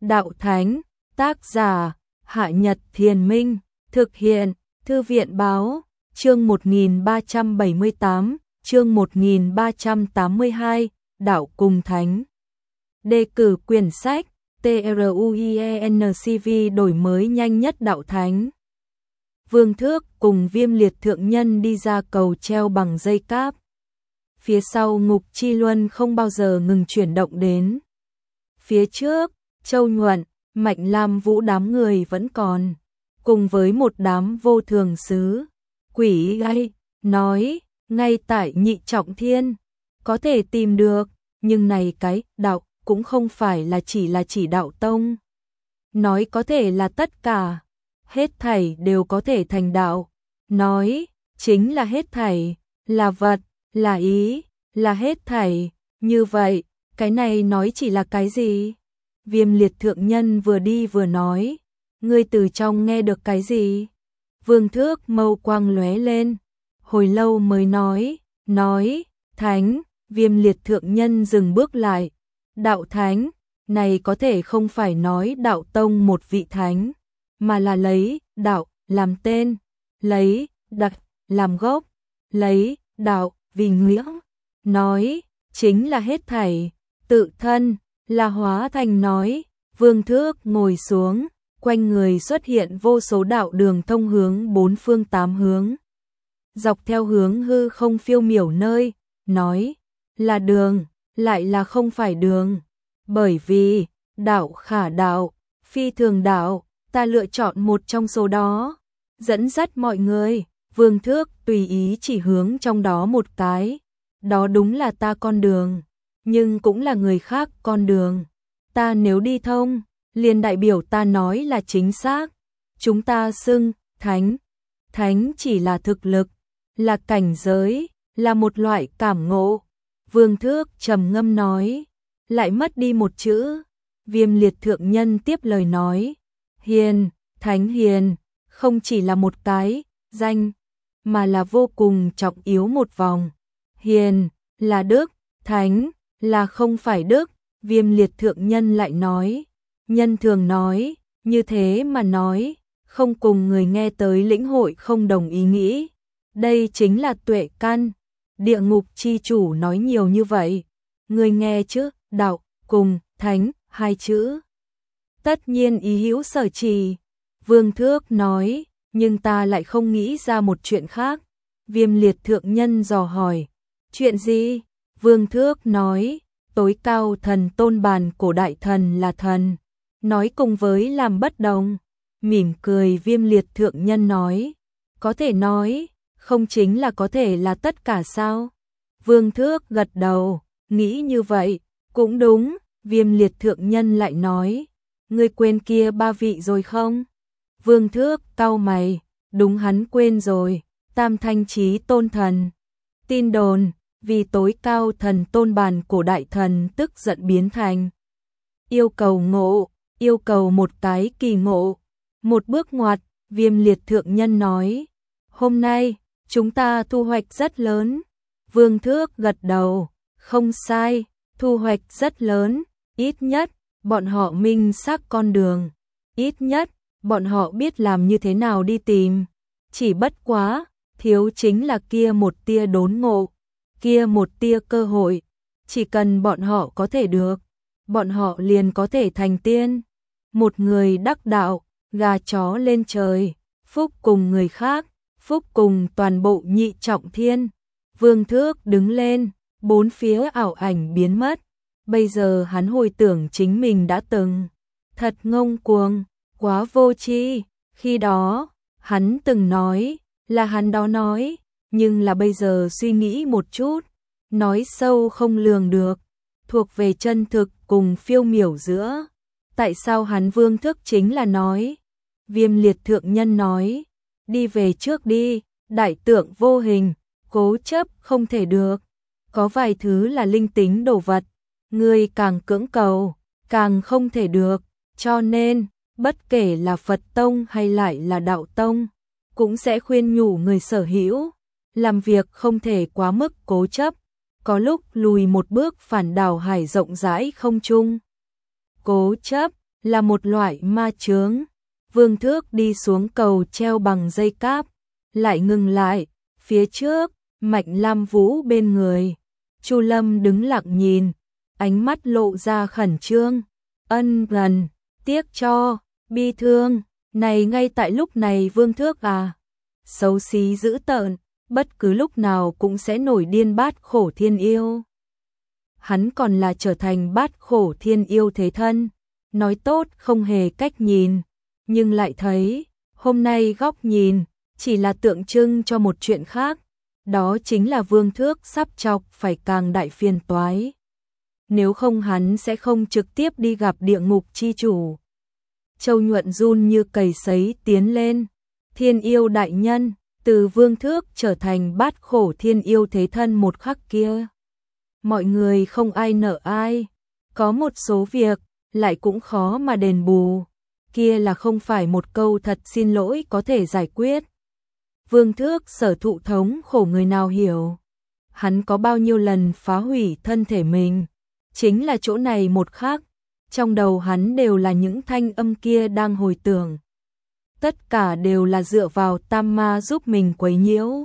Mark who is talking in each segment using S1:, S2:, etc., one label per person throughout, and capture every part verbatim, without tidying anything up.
S1: đạo thánh, tác giả, Hạ Nhật Thiền Minh, thực hiện, Thư viện báo, chương một nghìn ba trăm bảy mươi tám, chương một nghìn ba trăm tám mươi hai, đạo cùng thánh. Đề cử quyển sách, TRUIENCV đổi mới nhanh nhất đạo thánh. Vương Thước cùng Viêm Liệt thượng nhân đi ra cầu treo bằng dây cáp. Phía sau Ngục Chi Luân không bao giờ ngừng chuyển động đến. Phía trước, Châu Nhuận, Mạnh Lam Vũ đám người vẫn còn, cùng với một đám vô thường sứ. Quỷ gai, nói, ngay tại Nhị Trọng Thiên, có thể tìm được, nhưng này cái đạo cũng không phải là chỉ là chỉ đạo tông. Nói có thể là tất cả, hết thảy đều có thể thành đạo. Nói, chính là hết thảy, là vật, là ý, là hết thảy. Như vậy, cái này nói chỉ là cái gì? Viêm Liệt thượng nhân vừa đi vừa nói, ngươi từ trong nghe được cái gì? Vương Thước mâu quang lóe lên, hồi lâu mới nói, nói, thánh. Viêm Liệt thượng nhân dừng bước lại, đạo thánh, này có thể không phải nói đạo tông một vị thánh, mà là lấy đạo làm tên, lấy đặc làm gốc, lấy đạo vì nghĩa. Nói, chính là hết thảy, tự thân, là hóa thành nói. Vương Thước ngồi xuống, quanh người xuất hiện vô số đạo đường thông hướng bốn phương tám hướng. Dọc theo hướng hư không phiêu miểu nơi, nói, là đường, lại là không phải đường. Bởi vì, đạo khả đạo, phi thường đạo, ta lựa chọn một trong số đó, dẫn dắt mọi người. Vương Thước tùy ý chỉ hướng trong đó một cái, đó đúng là ta con đường, nhưng cũng là người khác con đường. Ta nếu đi thông, liền đại biểu ta nói là chính xác. Chúng ta xưng, thánh, thánh chỉ là thực lực, là cảnh giới, là một loại cảm ngộ. Vương Thước trầm ngâm nói, lại mất đi một chữ. Viêm Liệt thượng nhân tiếp lời nói, hiền, thánh hiền, không chỉ là một cái danh, mà là vô cùng trọng yếu một vòng. Hiền, là đức, thánh, là không phải đức. Viêm Liệt thượng nhân lại nói, nhân thường nói, như thế mà nói, không cùng người nghe tới lĩnh hội không đồng ý nghĩ. Đây chính là tuệ căn. Địa ngục chi chủ nói nhiều như vậy, người nghe chứ, đạo, cùng, thánh, hai chữ. Tất nhiên ý hữu sở trì. Vương Thước nói, nhưng ta lại không nghĩ ra một chuyện khác. Viêm Liệt thượng nhân dò hỏi, chuyện gì? Vương Thước nói, tối cao thần tôn bàn cổ đại thần là thần. Nói cùng với làm bất đồng. Mỉm cười Viêm Liệt thượng nhân nói, có thể nói, không chính là có thể là tất cả sao? Vương Thước gật đầu, nghĩ như vậy, cũng đúng. Viêm Liệt thượng nhân lại nói, ngươi quên kia ba vị rồi không? Vương Thước cau mày, đúng hắn quên rồi, Tam Thanh Chí Tôn thần. Tin đồn, vì tối cao thần tôn bàn cổ đại thần tức giận biến thành. Yêu cầu ngộ, yêu cầu một cái kỳ ngộ. Một bước ngoặt, Viêm Liệt thượng nhân nói, hôm nay, chúng ta thu hoạch rất lớn. Vương Thước gật đầu, không sai, thu hoạch rất lớn. Ít nhất, bọn họ minh xác con đường. Ít nhất, bọn họ biết làm như thế nào đi tìm. Chỉ bất quá, thiếu chính là kia một tia đốn ngộ, kia một tia cơ hội. Chỉ cần bọn họ có thể được, bọn họ liền có thể thành tiên. Một người đắc đạo, gà chó lên trời, phúc cùng người khác, phúc cùng toàn bộ Nhị Trọng Thiên. Vương Thước đứng lên, bốn phía ảo ảnh biến mất. Bây giờ hắn hồi tưởng chính mình đã từng thật ngông cuồng, quá vô tri. Khi đó, hắn từng nói, là hắn đó nói, nhưng là bây giờ suy nghĩ một chút, nói sâu không lường được, thuộc về chân thực cùng phiêu miểu giữa. Tại sao hắn Vương Thước chính là nói? Viêm Liệt thượng nhân nói, đi về trước đi, đại tượng vô hình, cố chấp không thể được. Có vài thứ là linh tính đồ vật, người càng cưỡng cầu, càng không thể được. Cho nên, bất kể là Phật tông hay lại là đạo tông, cũng sẽ khuyên nhủ người sở hữu, làm việc không thể quá mức cố chấp, có lúc lùi một bước phản đảo hải rộng rãi không chung. Cố chấp, là một loại ma chướng. Vương Thước đi xuống cầu treo bằng dây cáp, lại ngừng lại, phía trước, Mạnh Lam Vũ bên người. Chu Lâm đứng lặng nhìn, ánh mắt lộ ra khẩn trương, ân gần, tiếc cho, bi thương. Này ngay tại lúc này Vương Thước à, xấu xí dữ tợn, bất cứ lúc nào cũng sẽ nổi điên bát khổ thiên yêu. Hắn còn là trở thành bát khổ thiên yêu thế thân, nói tốt không hề cách nhìn, nhưng lại thấy, hôm nay góc nhìn, chỉ là tượng trưng cho một chuyện khác, đó chính là Vương Thước sắp chọc phải càng đại phiền toái. Nếu không hắn sẽ không trực tiếp đi gặp địa ngục chi chủ. Châu Nhuận run như cầy sấy tiến lên, thiên yêu đại nhân, từ Vương Thước trở thành bát khổ thiên yêu thế thân một khắc kia. Mọi người không ai nợ ai, có một số việc, lại cũng khó mà đền bù, kia là không phải một câu thật xin lỗi có thể giải quyết. Vương Thước sở thụ thống khổ người nào hiểu, hắn có bao nhiêu lần phá hủy thân thể mình, chính là chỗ này một khắc, trong đầu hắn đều là những thanh âm kia đang hồi tưởng. Tất cả đều là dựa vào tam ma giúp mình quấy nhiễu.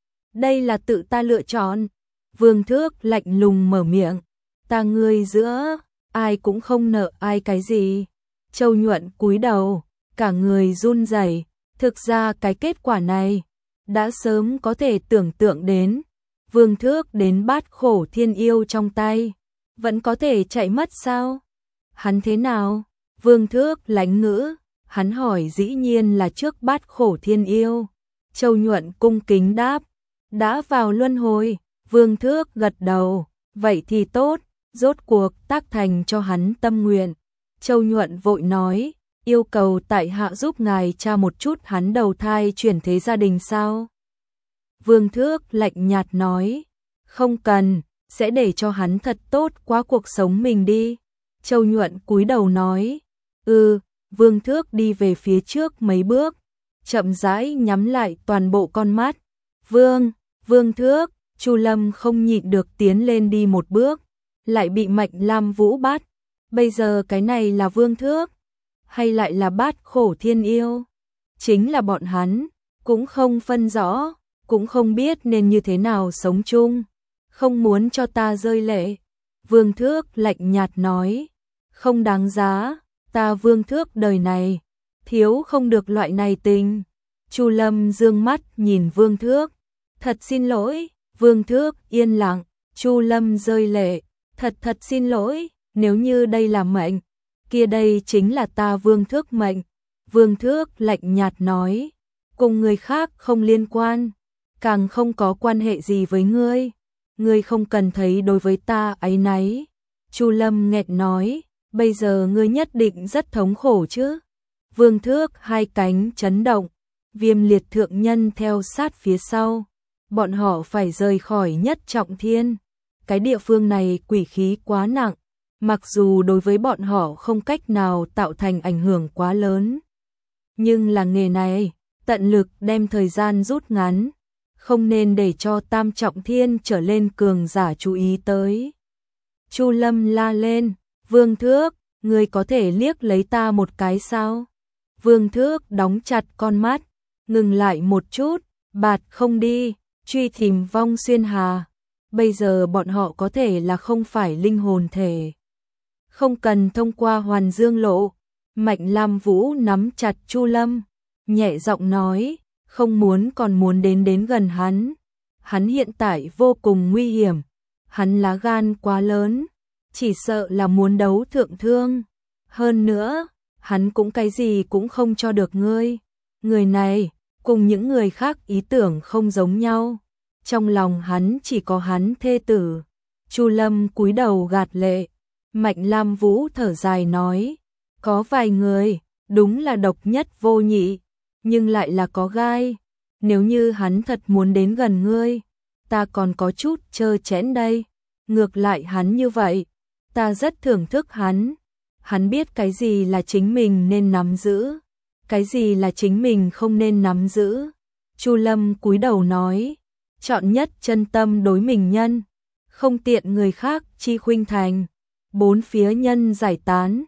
S1: Đây là tự ta lựa chọn. Vương Thước lạnh lùng mở miệng, ta ngươi giữa, ai cũng không nợ ai cái gì. Châu Nhuận cúi đầu, cả người run rẩy. Thực ra cái kết quả này, đã sớm có thể tưởng tượng đến. Vương Thước đến bát khổ thiên yêu trong tay, vẫn có thể chạy mất sao? Hắn thế nào? Vương Thước lánh ngữ, hắn hỏi dĩ nhiên là trước bát khổ thiên yêu. Châu Nhuận cung kính đáp, đã vào luân hồi. Vương Thước gật đầu, vậy thì tốt, rốt cuộc tác thành cho hắn tâm nguyện. Châu Nhuận vội nói, yêu cầu tại hạ giúp ngài tra một chút hắn đầu thai chuyển thế gia đình sao? Vương Thước lạnh nhạt nói, không cần, sẽ để cho hắn thật tốt qua cuộc sống mình đi. Châu Nhuận cúi đầu nói, ừ. Vương Thước đi về phía trước mấy bước, chậm rãi nhắm lại toàn bộ con mắt. Vương, Vương Thước, Chu Lâm không nhịn được tiến lên đi một bước, lại bị Mạnh Lam Vũ bắt. Bây giờ cái này là Vương Thước, hay lại là bát khổ thiên yêu? Chính là bọn hắn, cũng không phân rõ, cũng không biết nên như thế nào sống chung. Không muốn cho ta rơi lệ. Vương Thước lạnh nhạt nói, không đáng giá, ta Vương Thước đời này, thiếu không được loại này tình. Chu Lâm dương mắt nhìn Vương Thước, thật xin lỗi. Vương Thước yên lặng, Chu Lâm rơi lệ, thật thật xin lỗi, nếu như đây là mệnh, kia đây chính là ta Vương Thước mệnh. Vương Thước lạnh nhạt nói, cùng người khác không liên quan, càng không có quan hệ gì với ngươi, ngươi không cần thấy đối với ta áy náy. Chu Lâm nghẹn nói, bây giờ ngươi nhất định rất thống khổ chứ? Vương Thước hai cánh chấn động, Viêm Liệt thượng nhân theo sát phía sau. Bọn họ phải rời khỏi Nhất Trọng Thiên. Cái địa phương này quỷ khí quá nặng, mặc dù đối với bọn họ không cách nào tạo thành ảnh hưởng quá lớn. Nhưng là nghề này, tận lực đem thời gian rút ngắn, không nên để cho Tam Trọng Thiên trở lên cường giả chú ý tới. Chu Lâm la lên, Vương Thước, ngươi có thể liếc lấy ta một cái sao? Vương Thước đóng chặt con mắt, ngừng lại một chút, bạt không đi. Truy tìm vong xuyên hà, bây giờ bọn họ có thể là không phải linh hồn thể, không cần thông qua Hoàn Dương lộ. Mạnh Lam Vũ nắm chặt Chu Lâm, nhẹ giọng nói, không muốn còn muốn đến đến gần hắn. Hắn hiện tại vô cùng nguy hiểm, hắn lá gan quá lớn, chỉ sợ là muốn đấu thượng thương. Hơn nữa, hắn cũng cái gì cũng không cho được ngươi. Người này cùng những người khác ý tưởng không giống nhau. Trong lòng hắn chỉ có hắn thê tử. Chu Lâm cúi đầu gạt lệ. Mạnh Lam Vũ thở dài nói, có vài người, đúng là độc nhất vô nhị, nhưng lại là có gai. Nếu như hắn thật muốn đến gần ngươi, ta còn có chút trơ chẽn đây. Ngược lại hắn như vậy, ta rất thưởng thức hắn. Hắn biết cái gì là chính mình nên nắm giữ, cái gì là chính mình không nên nắm giữ. Chu Lâm cúi đầu nói, chọn nhất chân tâm đối mình nhân, không tiện người khác chi khuynh thành. Bốn phía nhân giải tán,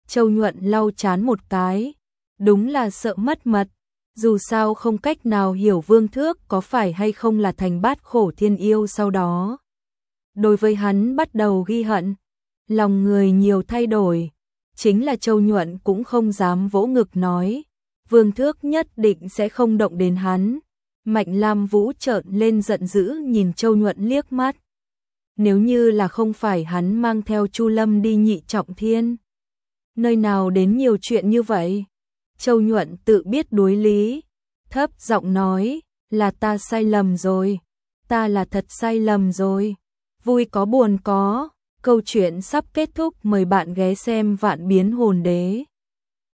S1: Châu Nhuận lau chán một cái, đúng là sợ mất mật, dù sao không cách nào hiểu Vương Thước có phải hay không là thành bát khổ thiên yêu sau đó. Đối với hắn bắt đầu ghi hận, lòng người nhiều thay đổi, chính là Châu Nhuận cũng không dám vỗ ngực nói, Vương Thước nhất định sẽ không động đến hắn. Mạnh Lam Vũ trợn lên giận dữ nhìn Châu Nhuận liếc mắt. Nếu như là không phải hắn mang theo Chu Lâm đi Nhị Trọng Thiên, nơi nào đến nhiều chuyện như vậy? Châu Nhuận tự biết đối lý, thấp giọng nói, là ta sai lầm rồi, ta là thật sai lầm rồi. Vui có buồn có, câu chuyện sắp kết thúc, mời bạn ghé xem Vạn Biến Hồn Đế.